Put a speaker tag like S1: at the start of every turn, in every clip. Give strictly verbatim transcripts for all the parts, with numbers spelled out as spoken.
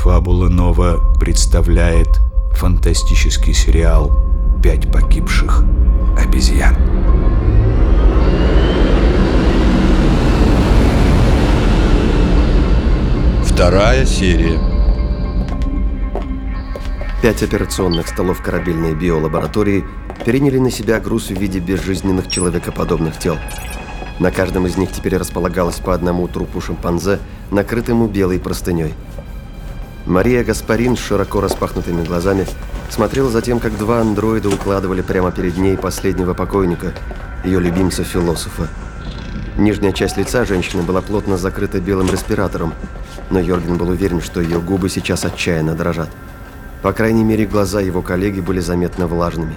S1: Фабула Нова представляет фантастический сериал «Пять погибших обезьян».
S2: Вторая серия.
S3: Пять операционных столов корабельной биолаборатории переняли на себя груз в виде безжизненных человекоподобных тел. На каждом из них теперь располагалось по одному трупу шимпанзе, накрытому белой простыней. Мария Гаспарин с широко распахнутыми глазами смотрела за тем, как два андроида укладывали прямо перед ней последнего покойника, ее любимца-философа. Нижняя часть лица женщины была плотно закрыта белым респиратором, но Йорген был уверен, что ее губы сейчас отчаянно дрожат. По крайней мере, глаза его коллеги были заметно влажными.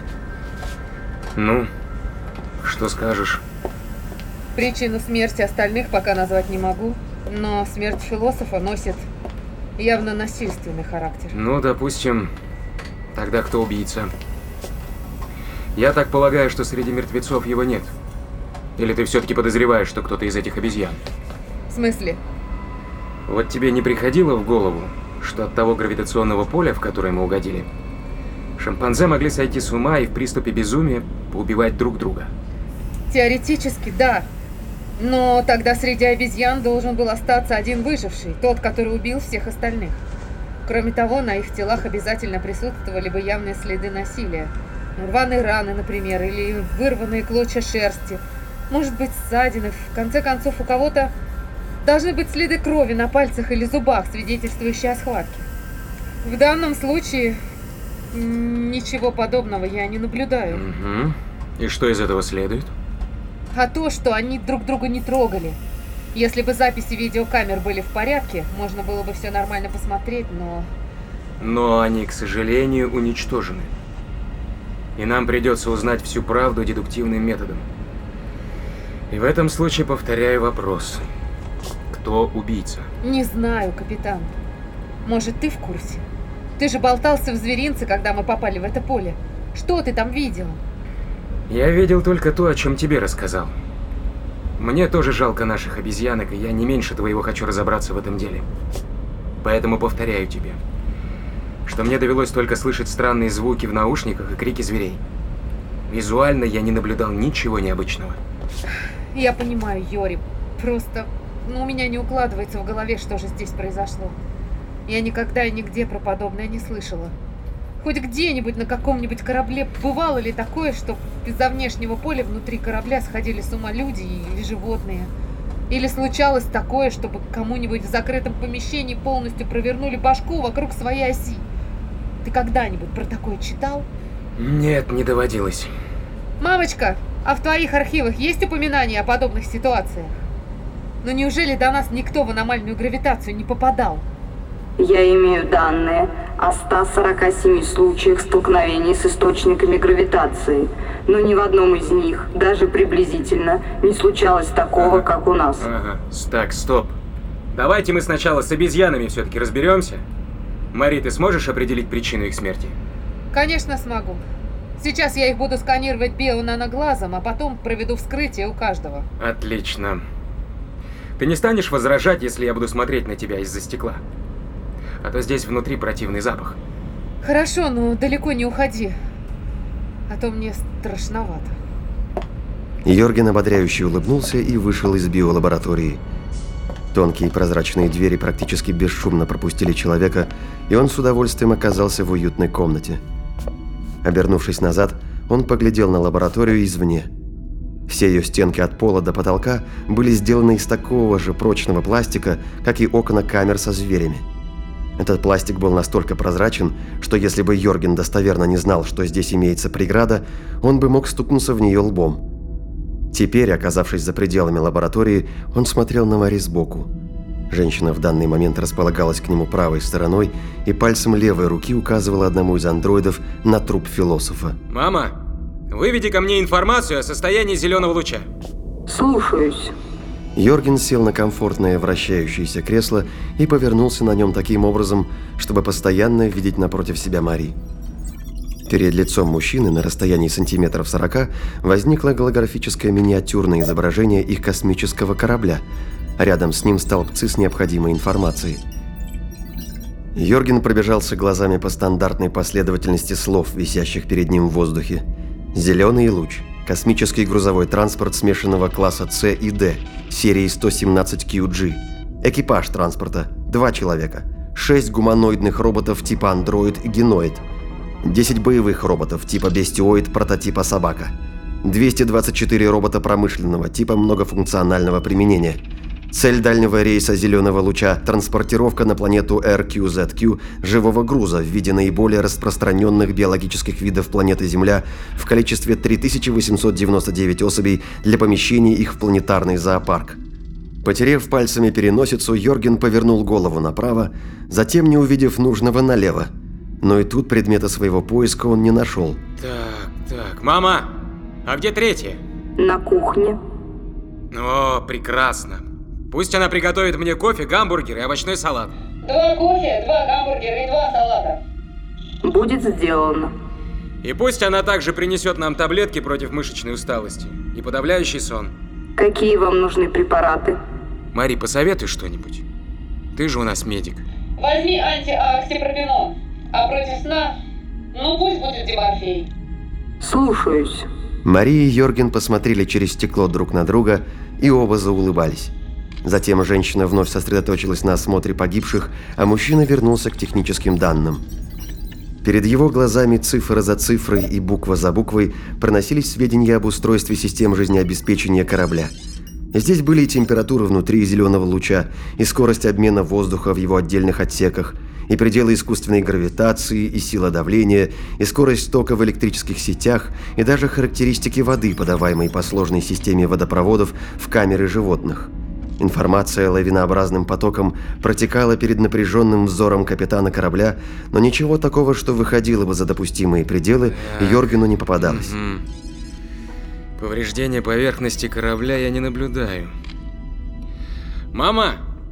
S4: Ну, что скажешь?
S5: Причину смерти остальных пока назвать не могу, но смерть философа носит явно насильственный характер.
S4: Ну, допустим, тогда кто убийца? Я так полагаю, что среди мертвецов его нет. Или ты все-таки подозреваешь, что кто-то из этих обезьян?
S5: В смысле?
S4: Вот тебе не приходило в голову, что от того гравитационного поля, в которое мы угодили, шимпанзе могли сойти с ума и в приступе безумия поубивать друг друга?
S5: Теоретически, да. Но тогда среди обезьян должен был остаться один выживший, тот, который убил всех остальных. Кроме того, на их телах обязательно присутствовали бы явные следы насилия. Рваные раны, например, или вырванные клочья шерсти. Может быть, ссадины. В конце концов, у кого-то должны быть следы крови на пальцах или зубах, свидетельствующие о схватке. В данном случае ничего подобного я не наблюдаю.
S4: Угу. И что из этого следует?
S5: А то, что они друг друга не трогали. Если бы записи видеокамер были в порядке, можно было бы все нормально посмотреть, но...
S4: Но они, к сожалению, уничтожены. И нам придется узнать всю правду дедуктивным методом. И в этом случае повторяю вопрос. Кто убийца?
S5: Не знаю, капитан. Может, ты в курсе? Ты же болтался в зверинце, когда мы попали в это поле. Что ты там видел?
S4: Я видел только то, о чем тебе рассказал. Мне тоже жалко наших обезьянок, и я не меньше твоего хочу разобраться в этом деле. Поэтому повторяю тебе, что мне довелось только слышать странные звуки в наушниках и крики зверей. Визуально я не наблюдал ничего необычного.
S5: Я понимаю, Йори. Просто ну, у меня не укладывается в голове, что же здесь произошло. Я никогда и нигде про подобное не слышала. Хоть где-нибудь на каком-нибудь корабле бывало ли такое, что из-за внешнего поля внутри корабля сходили с ума люди или животные? Или случалось такое, чтобы кому-нибудь в закрытом помещении полностью провернули башку вокруг своей оси? Ты когда-нибудь про такое читал?
S4: Нет, не доводилось.
S5: Мамочка, а в твоих архивах есть упоминания о подобных ситуациях? Но неужели до нас никто в аномальную гравитацию не попадал?
S6: Я имею данные о ста сорока семи случаях столкновений с источниками гравитации, но ни в одном из них, даже приблизительно, не случалось такого,
S4: ага.
S6: как у нас.
S4: Ага. Так, стоп. Давайте мы сначала с обезьянами все-таки разберемся. Мари, ты сможешь определить причину их смерти?
S5: Конечно, смогу. Сейчас я их буду сканировать бионаноглазом, а потом проведу вскрытие у каждого.
S4: Отлично. Ты не станешь возражать, если я буду смотреть на тебя из-за стекла? А то здесь внутри противный запах.
S5: Хорошо, но далеко не уходи. А то мне страшновато.
S3: Йорген ободряюще улыбнулся и вышел из биолаборатории. Тонкие прозрачные двери практически бесшумно пропустили человека, и он с удовольствием оказался в уютной комнате. Обернувшись назад, он поглядел на лабораторию извне. Все ее стенки от пола до потолка были сделаны из такого же прочного пластика, как и окна камер со зверями. Этот пластик был настолько прозрачен, что если бы Йорген достоверно не знал, что здесь имеется преграда, он бы мог стукнуться в нее лбом. Теперь, оказавшись за пределами лаборатории, он смотрел на Мари сбоку. Женщина в данный момент располагалась к нему правой стороной и пальцем левой руки указывала одному из андроидов на труп философа.
S4: Мама, выведи ко мне информацию о состоянии зеленого луча.
S6: Слушаюсь.
S3: Йорген сел на комфортное вращающееся кресло и повернулся на нем таким образом, чтобы постоянно видеть напротив себя Мари. Перед лицом мужчины на расстоянии сантиметров сорока возникло голографическое миниатюрное изображение их космического корабля, а рядом с ним столбцы с необходимой информацией. Йорген пробежался глазами по стандартной последовательности слов, висящих перед ним в воздухе. Зеленый луч. Космический грузовой транспорт смешанного класса С и Д, серии сто семнадцать кью джи. Экипаж транспорта. Два человека. Шесть гуманоидных роботов типа андроид и геноид. Десять боевых роботов типа бестиоид прототипа собака. двести двадцать четыре робота промышленного типа многофункционального применения. Цель дальнего рейса зеленого луча – транспортировка на планету эр кью зет кью живого груза в виде наиболее распространенных биологических видов планеты Земля в количестве три тысячи восемьсот девяносто девять особей для помещения их в планетарный зоопарк. Потерев пальцами переносицу, Йорген повернул голову направо, затем, не увидев нужного, налево. Но и тут предмета своего поиска он не нашел.
S4: Так, так. Мама, а где третья?
S6: На кухне.
S4: О, прекрасно. Пусть она приготовит мне кофе, гамбургер и овощной салат.
S5: Два кофе, два гамбургера и два салата.
S6: Будет сделано.
S4: И пусть она также принесет нам таблетки против мышечной усталости и подавляющий сон.
S6: Какие вам нужны препараты?
S4: Мари, посоветуй что-нибудь. Ты же у нас медик.
S5: Возьми антиоксипропинон. А против сна, ну пусть будет деморфей.
S6: Слушаюсь.
S3: Мария и Йорген посмотрели через стекло друг на друга и оба заулыбались. Затем женщина вновь сосредоточилась на осмотре погибших, а мужчина вернулся к техническим данным. Перед его глазами цифра за цифрой и буква за буквой проносились сведения об устройстве систем жизнеобеспечения корабля. Здесь были и температура внутри зеленого луча, и скорость обмена воздуха в его отдельных отсеках, и пределы искусственной гравитации, и сила давления, и скорость тока в электрических сетях, и даже характеристики воды, подаваемой по сложной системе водопроводов в камеры животных. Информация лавинообразным потоком протекала перед напряженным взором капитана корабля, но ничего такого, что выходило бы за допустимые пределы, Йоргену не попадалось.
S4: Угу. Повреждения поверхности корабля я не наблюдаю. Мама,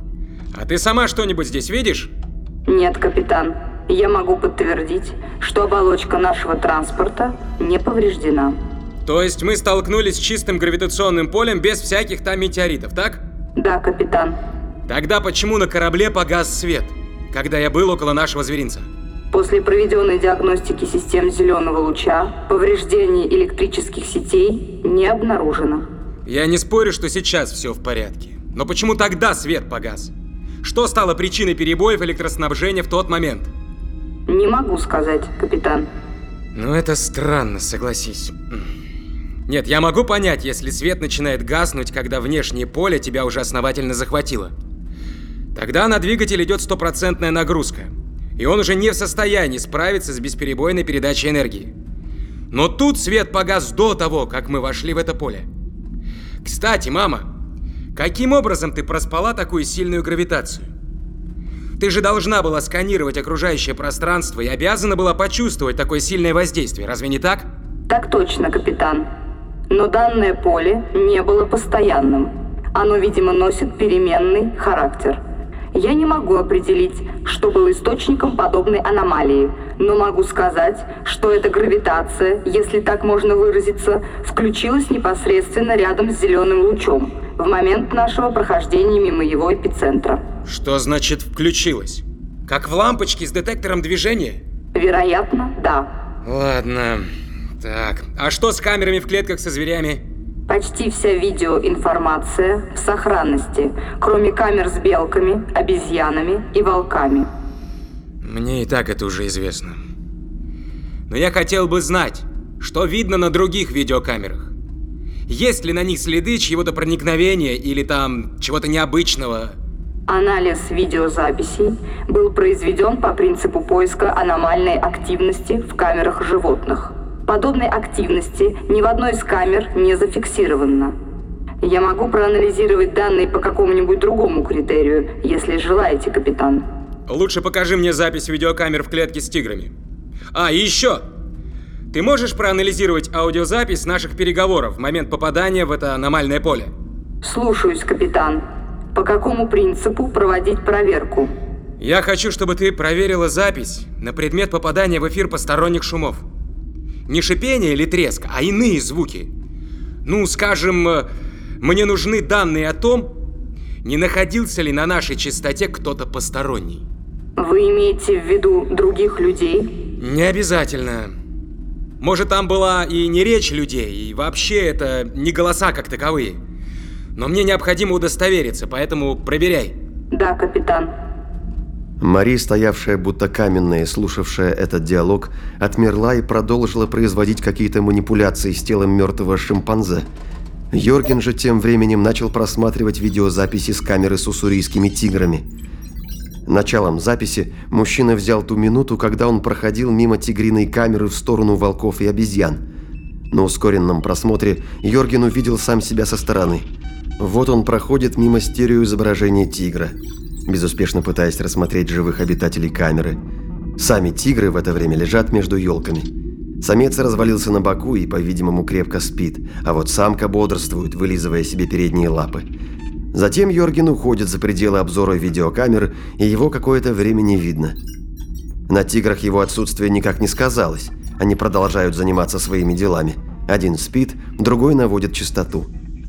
S4: а ты сама что-нибудь здесь видишь?
S6: Нет, капитан. Я могу подтвердить, что оболочка нашего транспорта не повреждена.
S4: То есть мы столкнулись с чистым гравитационным полем без всяких там метеоритов, так?
S6: Да, капитан.
S4: Тогда почему на корабле погас свет, когда я был около нашего зверинца?
S6: После проведенной диагностики систем зеленого луча повреждений электрических сетей не обнаружено.
S4: Я не спорю, что сейчас все в порядке. Но почему тогда свет погас? Что стало причиной перебоев электроснабжения в тот момент?
S6: Не могу сказать, капитан.
S4: Ну это странно, согласись. Нет, я могу понять, если свет начинает гаснуть, когда внешнее поле тебя уже основательно захватило. Тогда на двигатель идет стопроцентная нагрузка, и он уже не в состоянии справиться с бесперебойной передачей энергии. Но тут свет погас до того, как мы вошли в это поле. Кстати, мама, каким образом ты проспала такую сильную гравитацию? Ты же должна была сканировать окружающее пространство и обязана была почувствовать такое сильное воздействие, разве не так?
S6: Так точно, капитан. Но данное поле не было постоянным. Оно, видимо, носит переменный характер. Я не могу определить, что было источником подобной аномалии, но могу сказать, что эта гравитация, если так можно выразиться, включилась непосредственно рядом с зеленым лучом в момент нашего прохождения мимо его эпицентра.
S4: Что значит включилась? Как в лампочке с детектором движения?
S6: Вероятно, да.
S4: Ладно. Так, а что с камерами в клетках со зверями?
S6: Почти вся видеоинформация в сохранности, кроме камер с белками, обезьянами и волками.
S4: Мне и так это уже известно. Но я хотел бы знать, что видно на других видеокамерах. Есть ли на них следы чьего-то проникновения или там чего-то необычного?
S6: Анализ видеозаписей был произведен по принципу поиска аномальной активности в камерах животных. Подобной активности ни в одной из камер не зафиксировано. Я могу проанализировать данные по какому-нибудь другому критерию, если желаете, капитан.
S4: Лучше покажи мне запись видеокамер в клетке с тиграми. А, и еще! Ты можешь проанализировать аудиозапись наших переговоров в момент попадания в это аномальное поле?
S6: Слушаюсь, капитан. По какому принципу проводить проверку?
S4: Я хочу, чтобы ты проверила запись на предмет попадания в эфир посторонних шумов. Не шипение или треск, а иные звуки. Ну, скажем, мне нужны данные о том, не находился ли на нашей частоте кто-то посторонний.
S6: Вы имеете в виду других людей?
S4: Не обязательно. Может, там была и не речь людей, и вообще это не голоса как таковые. Но мне необходимо удостовериться, поэтому проверяй.
S6: Да, капитан.
S3: Мари, стоявшая будто каменная, слушавшая этот диалог, отмерла и продолжила производить какие-то манипуляции с телом мертвого шимпанзе. Йорген же тем временем начал просматривать видеозаписи с камеры с уссурийскими тиграми. Началом записи мужчина взял ту минуту, когда он проходил мимо тигриной камеры в сторону волков и обезьян. На ускоренном просмотре Йорген увидел сам себя со стороны. Вот он проходит мимо стереоизображения тигра, безуспешно пытаясь рассмотреть живых обитателей камеры. Сами тигры в это время лежат между елками. Самец развалился на боку и, по-видимому, крепко спит, а вот самка бодрствует, вылизывая себе передние лапы. Затем Йорген уходит за пределы обзора видеокамер, и его какое-то время не видно. На тиграх его отсутствие никак не сказалось. Они продолжают заниматься своими делами. Один спит, другой наводит чистоту.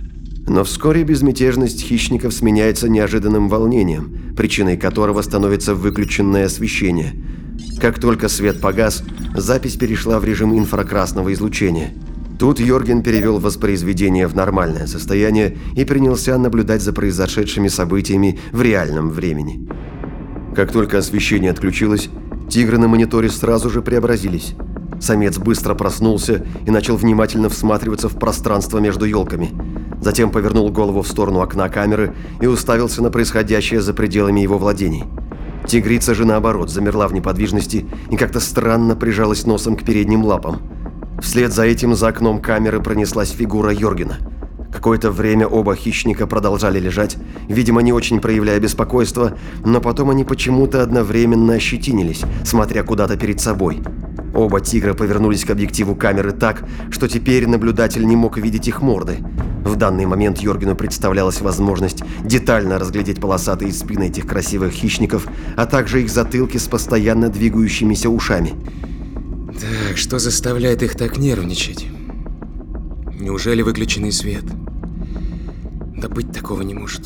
S3: Но вскоре безмятежность хищников сменяется неожиданным волнением, причиной которого становится выключенное освещение. Как только свет погас, запись перешла в режим инфракрасного излучения. Тут Йорген перевел воспроизведение в нормальное состояние и принялся наблюдать за произошедшими событиями в реальном времени. Как только освещение отключилось, тигры на мониторе сразу же преобразились. Самец быстро проснулся и начал внимательно всматриваться в пространство между елками. Затем повернул голову в сторону окна камеры и уставился на происходящее за пределами его владений. Тигрица же, наоборот, замерла в неподвижности и как-то странно прижалась носом к передним лапам. Вслед за этим за окном камеры пронеслась фигура Йоргена. Какое-то время оба хищника продолжали лежать, видимо, не очень проявляя беспокойства, но потом они почему-то одновременно ощетинились, смотря куда-то перед собой. Оба тигра повернулись к объективу камеры так, что теперь наблюдатель не мог видеть их морды. В данный момент Йоргену представлялась возможность детально разглядеть полосатые спины этих красивых хищников, а также их затылки с постоянно двигающимися ушами.
S4: Так, что заставляет их так нервничать? Неужели выключенный свет? Да быть такого не может.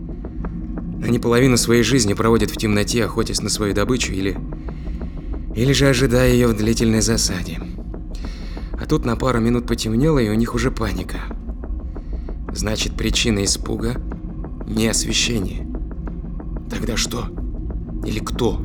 S4: Они половину своей жизни проводят в темноте, охотясь на свою добычу или... Или же ожидая ее в длительной засаде. А тут на пару минут потемнело, и у них уже паника. Значит, причина испуга не освещение. Тогда что? Или кто?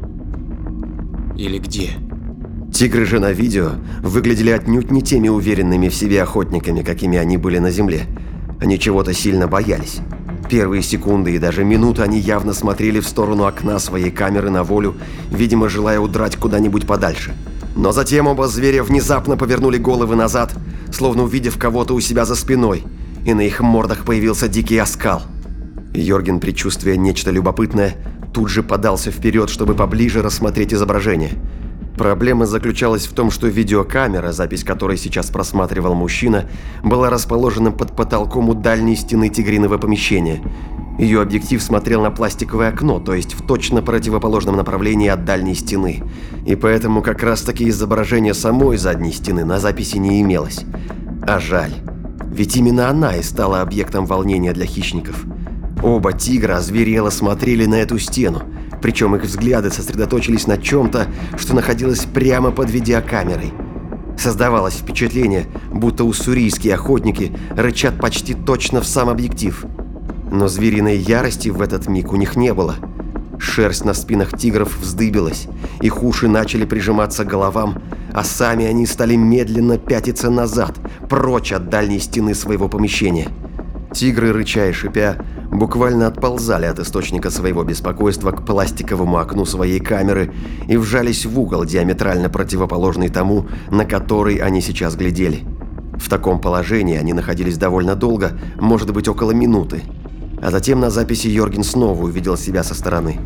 S4: Или где?
S3: Тигры же на видео выглядели отнюдь не теми уверенными в себе охотниками, какими они были на земле. Они чего-то сильно боялись. Первые секунды и даже минуты они явно смотрели в сторону окна своей камеры на волю, видимо, желая удрать куда-нибудь подальше. Но затем оба зверя внезапно повернули головы назад, словно увидев кого-то у себя за спиной, и на их мордах появился дикий оскал. Йорген, предчувствуя нечто любопытное, тут же подался вперед, чтобы поближе рассмотреть изображение. Проблема заключалась в том, что видеокамера, запись которой сейчас просматривал мужчина, была расположена под потолком у дальней стены тигриного помещения. Ее объектив смотрел на пластиковое окно, то есть в точно противоположном направлении от дальней стены. И поэтому как раз-таки изображение самой задней стены на записи не имелось. А жаль. Ведь именно она и стала объектом волнения для хищников. Оба тигра озверело смотрели на эту стену. Причем их взгляды сосредоточились на чем-то, что находилось прямо под видеокамерой. Создавалось впечатление, будто уссурийские охотники рычат почти точно в сам объектив. Но звериной ярости в этот миг у них не было. Шерсть на спинах тигров вздыбилась, их уши начали прижиматься к головам, а сами они стали медленно пятиться назад, прочь от дальней стены своего помещения. Тигры, рыча и шипя, буквально отползали от источника своего беспокойства к пластиковому окну своей камеры и вжались в угол, диаметрально противоположный тому, на который они сейчас глядели. В таком положении они находились довольно долго, может быть, около минуты. А затем на записи Йорген снова увидел себя со стороны.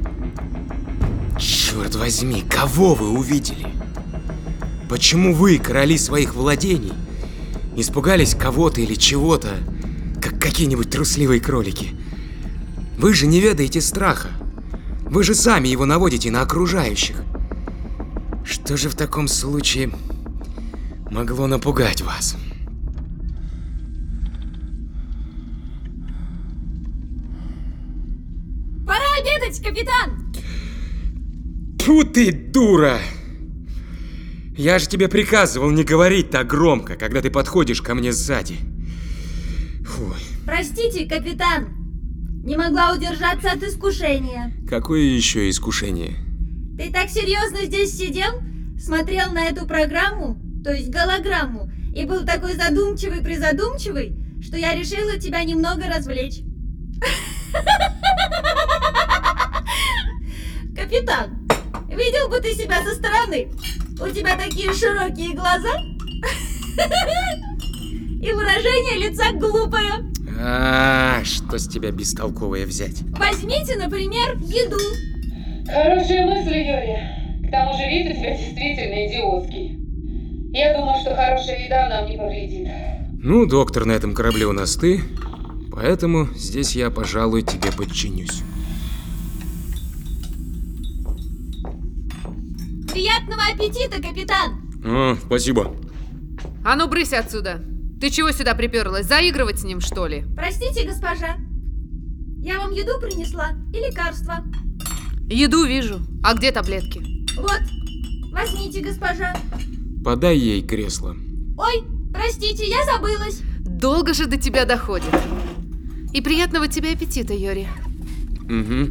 S4: Черт возьми, кого вы увидели? Почему вы, короли своих владений, испугались кого-то или чего-то, как какие-нибудь трусливые кролики? Вы же не ведаете страха. Вы же сами его наводите на окружающих. Что же в таком случае могло напугать вас?
S7: Пора обедать, капитан!
S4: Тьфу ты, дура! Я же тебе приказывал не говорить так громко, когда ты подходишь ко мне сзади. Фу.
S7: Простите, капитан. Не могла удержаться от искушения.
S4: Какое еще искушение?
S7: Ты так серьезно здесь сидел, смотрел на эту программу, то есть голограмму, и был такой задумчивый-призадумчивый, что я решила тебя немного развлечь. Капитан, видел бы ты себя со стороны? У тебя такие широкие глаза и выражение лица глупое.
S4: А, что с тебя бестолковое взять?
S7: Возьмите, например, еду.
S5: Хорошие мысли, Юрий. К тому же вид у тебя действительно идиотский. Я думал, что хорошая еда нам не повредит.
S4: Ну, доктор, на этом корабле у нас ты, поэтому здесь я, пожалуй, тебе подчинюсь.
S7: Приятного аппетита, капитан!
S4: О, спасибо.
S5: А ну, брысь отсюда. Ты чего сюда приперлась? Заигрывать с ним, что ли?
S7: Простите, госпожа. Я вам еду принесла и лекарства.
S5: Еду вижу. А где таблетки?
S7: Вот, возьмите, госпожа.
S4: Подай ей кресло.
S7: Ой, простите, я забылась.
S5: Долго же до тебя доходит. И приятного тебе аппетита, Юрий.
S4: Угу.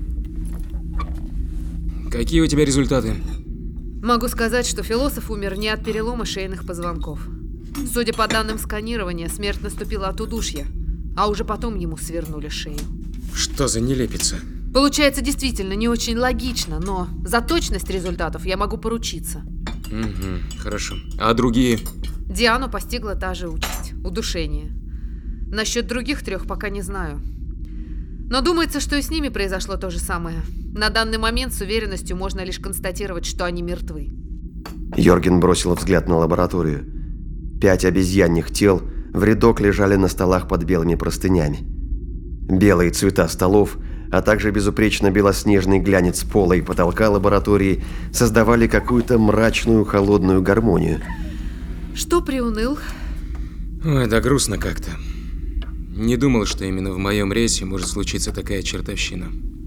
S4: Какие у тебя результаты?
S5: Могу сказать, что философ умер не от перелома шейных позвонков. Судя по данным сканирования, смерть наступила от удушья, а уже потом ему свернули шею.
S4: Что за нелепица?
S5: Получается действительно не очень логично, но за точность результатов я могу поручиться.
S4: Угу, хорошо. А другие?
S5: Диану постигла та же участь – удушение. Насчет других трех пока не знаю. Но думается, что и с ними произошло то же самое. На данный момент с уверенностью можно лишь констатировать, что они мертвы.
S3: Йорген бросил взгляд на лабораторию. Пять обезьяньих тел в рядок лежали на столах под белыми простынями. Белые цвета столов, а также безупречно белоснежный глянец пола и потолка лаборатории создавали какую-то мрачную холодную гармонию.
S5: Что приуныл?
S4: Ой, да грустно как-то. Не думал, что именно в моем рейсе может случиться такая чертовщина.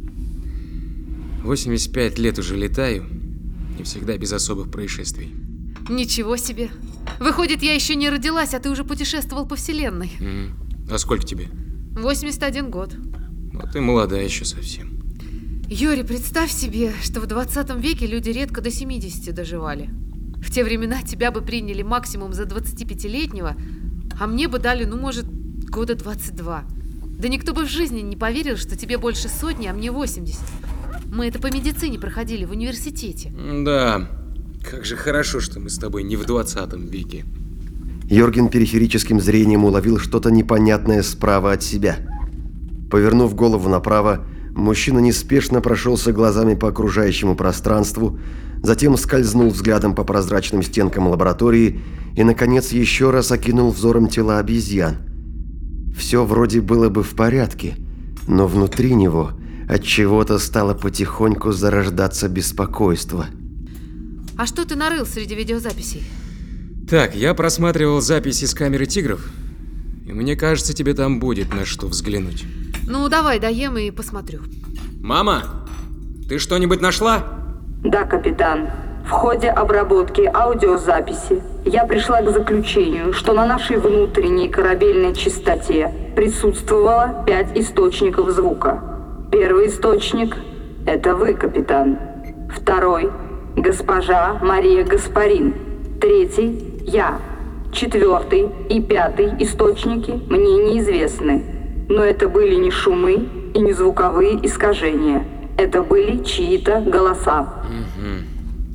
S4: восемьдесят пять лет уже летаю, и всегда без особых происшествий.
S5: Ничего себе. Выходит, я еще не родилась, а ты уже путешествовал по вселенной.
S4: Mm. А сколько тебе?
S5: восемьдесят один год.
S4: Ну, ты молодая еще совсем.
S5: Юрий, представь себе, что в двадцатом веке люди редко до семидесяти доживали. В те времена тебя бы приняли максимум за двадцатипятилетнего, а мне бы дали, ну, может, года двадцать два. Да никто бы в жизни не поверил, что тебе больше сотни, а мне восемьдесят. Мы это по медицине проходили в университете.
S4: Да, как же хорошо, что мы с тобой не в двадцатом веке.
S3: Йорген периферическим зрением уловил что-то непонятное справа от себя. Повернув голову направо, мужчина неспешно прошелся глазами по окружающему пространству, затем скользнул взглядом по прозрачным стенкам лаборатории и, наконец, еще раз окинул взором тела обезьян. Все вроде было бы в порядке, но внутри него от чего-то стало потихоньку зарождаться беспокойство.
S5: А что ты нарыл среди видеозаписей?
S4: Так, я просматривал записи с камеры тигров, и мне кажется, тебе там будет на что взглянуть.
S5: Ну, давай доем и посмотрю.
S4: Мама, ты что-нибудь нашла?
S6: Да, капитан. В ходе обработки аудиозаписи я пришла к заключению, что на нашей внутренней корабельной частоте присутствовало пять источников звука. Первый источник – это вы, капитан. Второй – госпожа Мария Гаспарин. Третий – я. Четвертый и пятый источники мне неизвестны. Но это были не шумы и не звуковые искажения. Это были чьи-то голоса.
S4: Угу.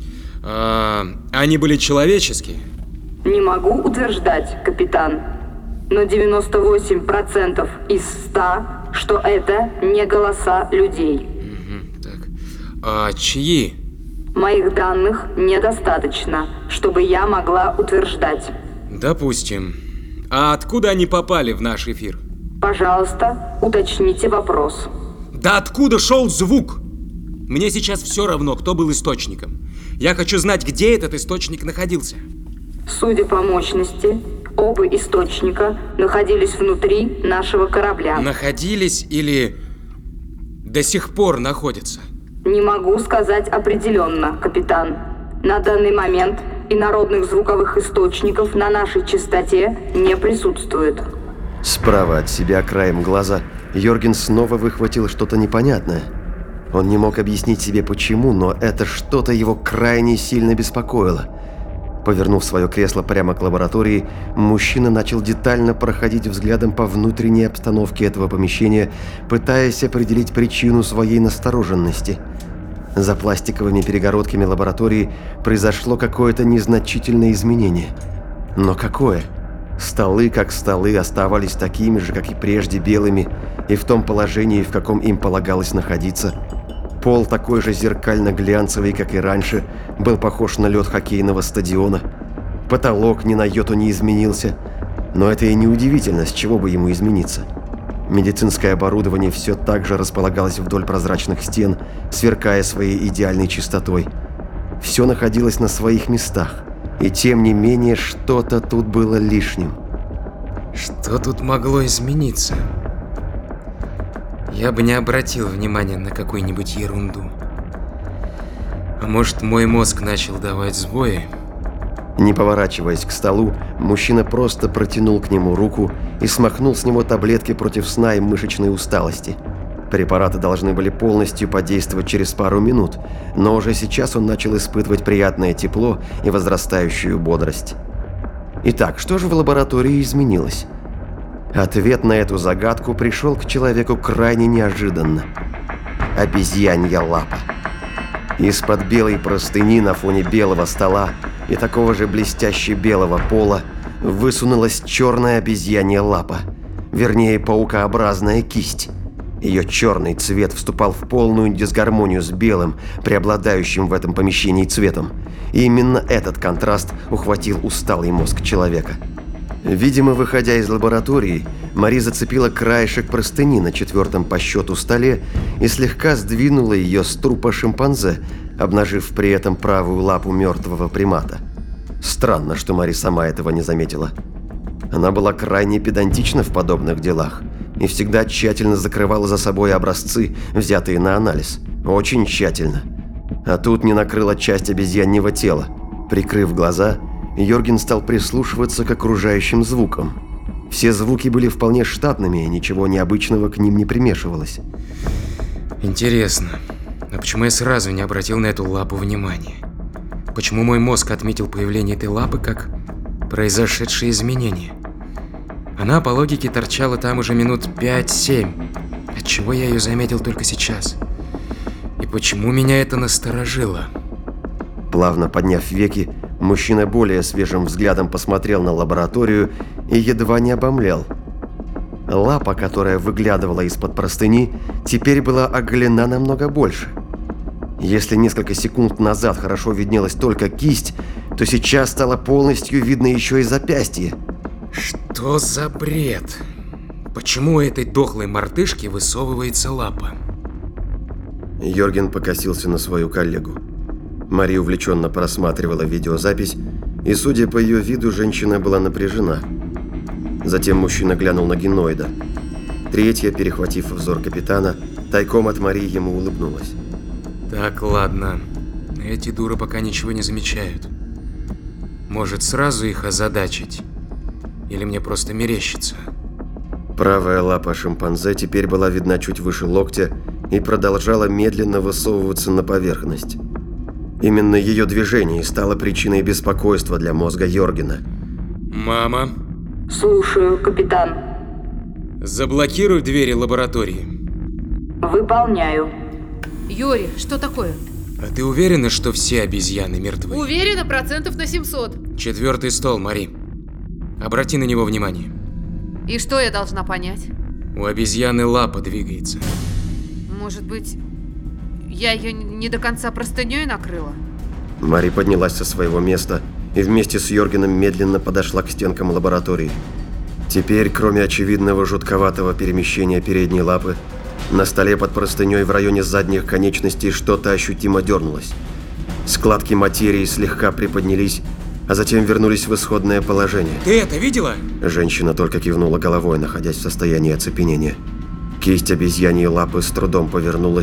S4: А, они были человеческие?
S6: Не могу утверждать, капитан. Но девяносто восемь процентов из ста, что это не голоса людей.
S4: Угу, так. А чьи?
S6: Моих данных недостаточно, чтобы я могла утверждать.
S4: Допустим. А откуда они попали в наш эфир?
S6: Пожалуйста, уточните вопрос.
S4: Да откуда шел звук? Мне сейчас все равно, кто был источником. Я хочу знать, где этот источник находился.
S6: Судя по мощности, оба источника находились внутри нашего корабля.
S4: Находились или до сих пор находятся?
S6: Не могу сказать определенно, капитан. На данный момент инородных звуковых источников на нашей частоте не присутствует.
S3: Справа от себя, краем глаза, Йорген снова выхватил что-то непонятное. Он не мог объяснить себе почему, но это что-то его крайне сильно беспокоило. Повернув свое кресло прямо к лаборатории, мужчина начал детально проходить взглядом по внутренней обстановке этого помещения, пытаясь определить причину своей настороженности. За пластиковыми перегородками лаборатории произошло какое-то незначительное изменение. Но какое? Столы, как столы, оставались такими же, как и прежде, белыми, и в том положении, в каком им полагалось находиться. Пол, такой же зеркально-глянцевый, как и раньше, был похож на лед хоккейного стадиона. Потолок ни на йоту не изменился, но это и не удивительно, с чего бы ему измениться. Медицинское оборудование все так же располагалось вдоль прозрачных стен, сверкая своей идеальной чистотой. Все находилось на своих местах, и тем не менее что-то тут было лишним.
S4: Что тут могло измениться? Я бы не обратил внимания на какую-нибудь ерунду. А может, мой мозг начал давать сбои?
S3: Не поворачиваясь к столу, мужчина просто протянул к нему руку и смахнул с него таблетки против сна и мышечной усталости. Препараты должны были полностью подействовать через пару минут, но уже сейчас он начал испытывать приятное тепло и возрастающую бодрость. Итак, что же в лаборатории изменилось? Ответ на эту загадку пришел к человеку крайне неожиданно. Обезьянья лапа. Из-под белой простыни на фоне белого стола и такого же блестяще белого пола высунулась черная обезьянья лапа, вернее паукообразная кисть. Ее черный цвет вступал в полную дисгармонию с белым, преобладающим в этом помещении цветом. И именно этот контраст ухватил усталый мозг человека. Видимо, выходя из лаборатории, Мари зацепила краешек простыни на четвертом по счету столе и слегка сдвинула ее с трупа шимпанзе, обнажив при этом правую лапу мертвого примата. Странно, что Мари сама этого не заметила. Она была крайне педантична в подобных делах и всегда тщательно закрывала за собой образцы, взятые на анализ. Очень тщательно. А тут не накрыла часть обезьяньего тела. Прикрыв глаза, Йорген стал прислушиваться к окружающим звукам. Все звуки были вполне штатными, и ничего необычного к ним не примешивалось.
S4: Интересно, а почему я сразу не обратил на эту лапу внимания? Почему мой мозг отметил появление этой лапы как произошедшее изменение? Она, по логике, торчала там уже минут пять-семь. Отчего я ее заметил только сейчас? И почему меня это насторожило?
S3: Плавно подняв веки, мужчина более свежим взглядом посмотрел на лабораторию и едва не обомлел. Лапа, которая выглядывала из-под простыни, теперь была оголена намного больше. Если несколько секунд назад хорошо виднелась только кисть, то сейчас стало полностью видно еще и запястье.
S4: Что за бред? Почему у этой дохлой мартышки высовывается лапа?
S3: Йорген покосился на свою коллегу. Мари увлеченно просматривала видеозапись, и, судя по ее виду, женщина была напряжена. Затем мужчина глянул на геноида. Третья, перехватив взор капитана, тайком от Мари ему улыбнулась.
S4: Так, ладно. Эти дуры пока ничего не замечают. Может, сразу их озадачить? Или мне просто мерещится?
S3: Правая лапа шимпанзе теперь была видна чуть выше локтя и продолжала медленно высовываться на поверхность. Именно ее движение стало причиной беспокойства для мозга Йоргена.
S4: Мама?
S6: Слушаю, капитан.
S4: Заблокируй двери лаборатории.
S6: Выполняю.
S5: Йори, что такое?
S4: А ты уверена, что все обезьяны мертвы?
S5: Уверена процентов на семьсот.
S4: Четвертый стол, Мари. Обрати на него внимание.
S5: И что я должна понять?
S4: У обезьяны лапа двигается.
S5: Может быть, я ее не до конца простыней накрыла?
S3: Мари поднялась со своего места и вместе с Йоргеном медленно подошла к стенкам лаборатории. Теперь, кроме очевидного жутковатого перемещения передней лапы, на столе под простыней в районе задних конечностей что-то ощутимо дернулось. Складки материи слегка приподнялись, а затем вернулись в исходное положение.
S4: Ты это видела?
S3: Женщина только кивнула головой, находясь в состоянии оцепенения. Кисть обезьяньей лапы с трудом повернулась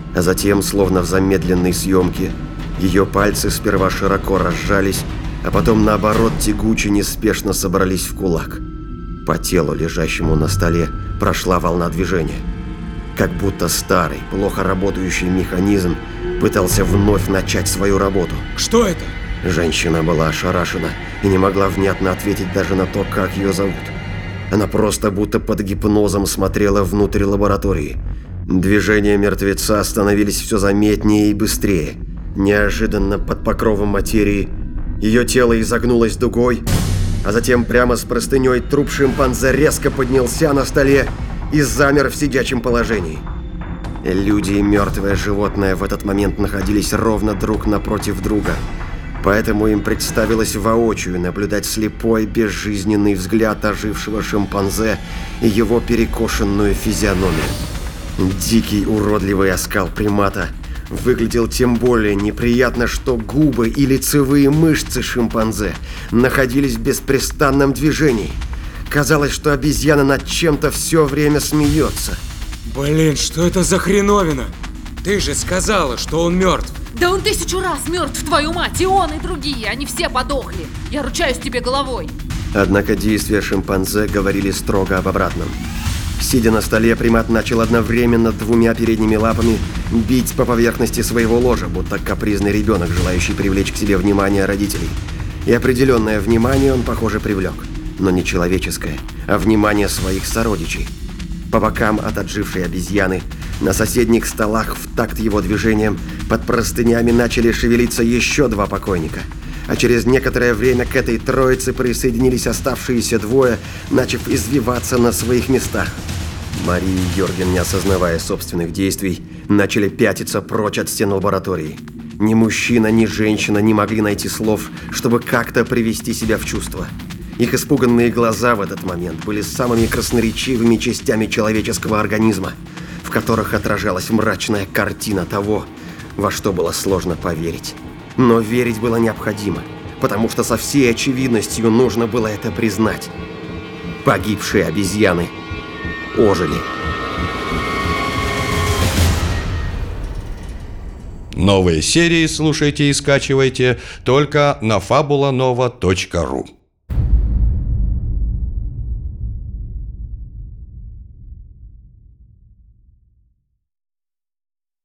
S3: А затем, словно в замедленной съемке, ее пальцы сперва широко разжались, а потом, наоборот, тягуче неспешно собрались в кулак. По телу, лежащему на столе, прошла волна движения. Как будто старый, плохо работающий механизм пытался вновь начать свою работу.
S4: Что это?
S3: Женщина была ошарашена и не могла внятно ответить даже на то, как ее зовут. Она просто будто под гипнозом смотрела внутрь лаборатории. Движения мертвеца становились все заметнее и быстрее. Неожиданно под покровом материи ее тело изогнулось дугой, а затем прямо с простыней труп шимпанзе резко поднялся на столе и замер в сидячем положении. Люди и мертвое животное в этот момент находились ровно друг напротив друга, поэтому им представилось воочию наблюдать слепой, безжизненный взгляд ожившего шимпанзе и его перекошенную физиономию. Дикий уродливый оскал примата выглядел тем более неприятно, что губы и лицевые мышцы шимпанзе находились в беспрестанном движении. Казалось, что обезьяна над чем-то все время смеется.
S4: Блин, что это за хреновина? Ты же сказала, что он мертв.
S8: Да он тысячу раз мертв, твою мать, и он, и другие, они все подохли. Я ручаюсь тебе головой.
S3: Однако действия шимпанзе говорили строго об обратном. Сидя на столе, примат начал одновременно двумя передними лапами бить по поверхности своего ложа, будто капризный ребенок, желающий привлечь к себе внимание родителей. И определенное внимание он, похоже, привлек. Но не человеческое, а внимание своих сородичей. По бокам от отжившей обезьяны, на соседних столах в такт его движением, под простынями начали шевелиться еще два покойника. А через некоторое время к этой троице присоединились оставшиеся двое, начав извиваться на своих местах. Мария и Йорген, не осознавая собственных действий, начали пятиться прочь от стен лаборатории. Ни мужчина, ни женщина не могли найти слов, чтобы как-то привести себя в чувство. Их испуганные глаза в этот момент были самыми красноречивыми частями человеческого организма, в которых отражалась мрачная картина того, во что было сложно поверить. Но верить было необходимо, потому что со всей очевидностью нужно было это признать. Погибшие обезьяны ожили.
S2: Новые серии слушайте и скачивайте только на фабула нова точка ру.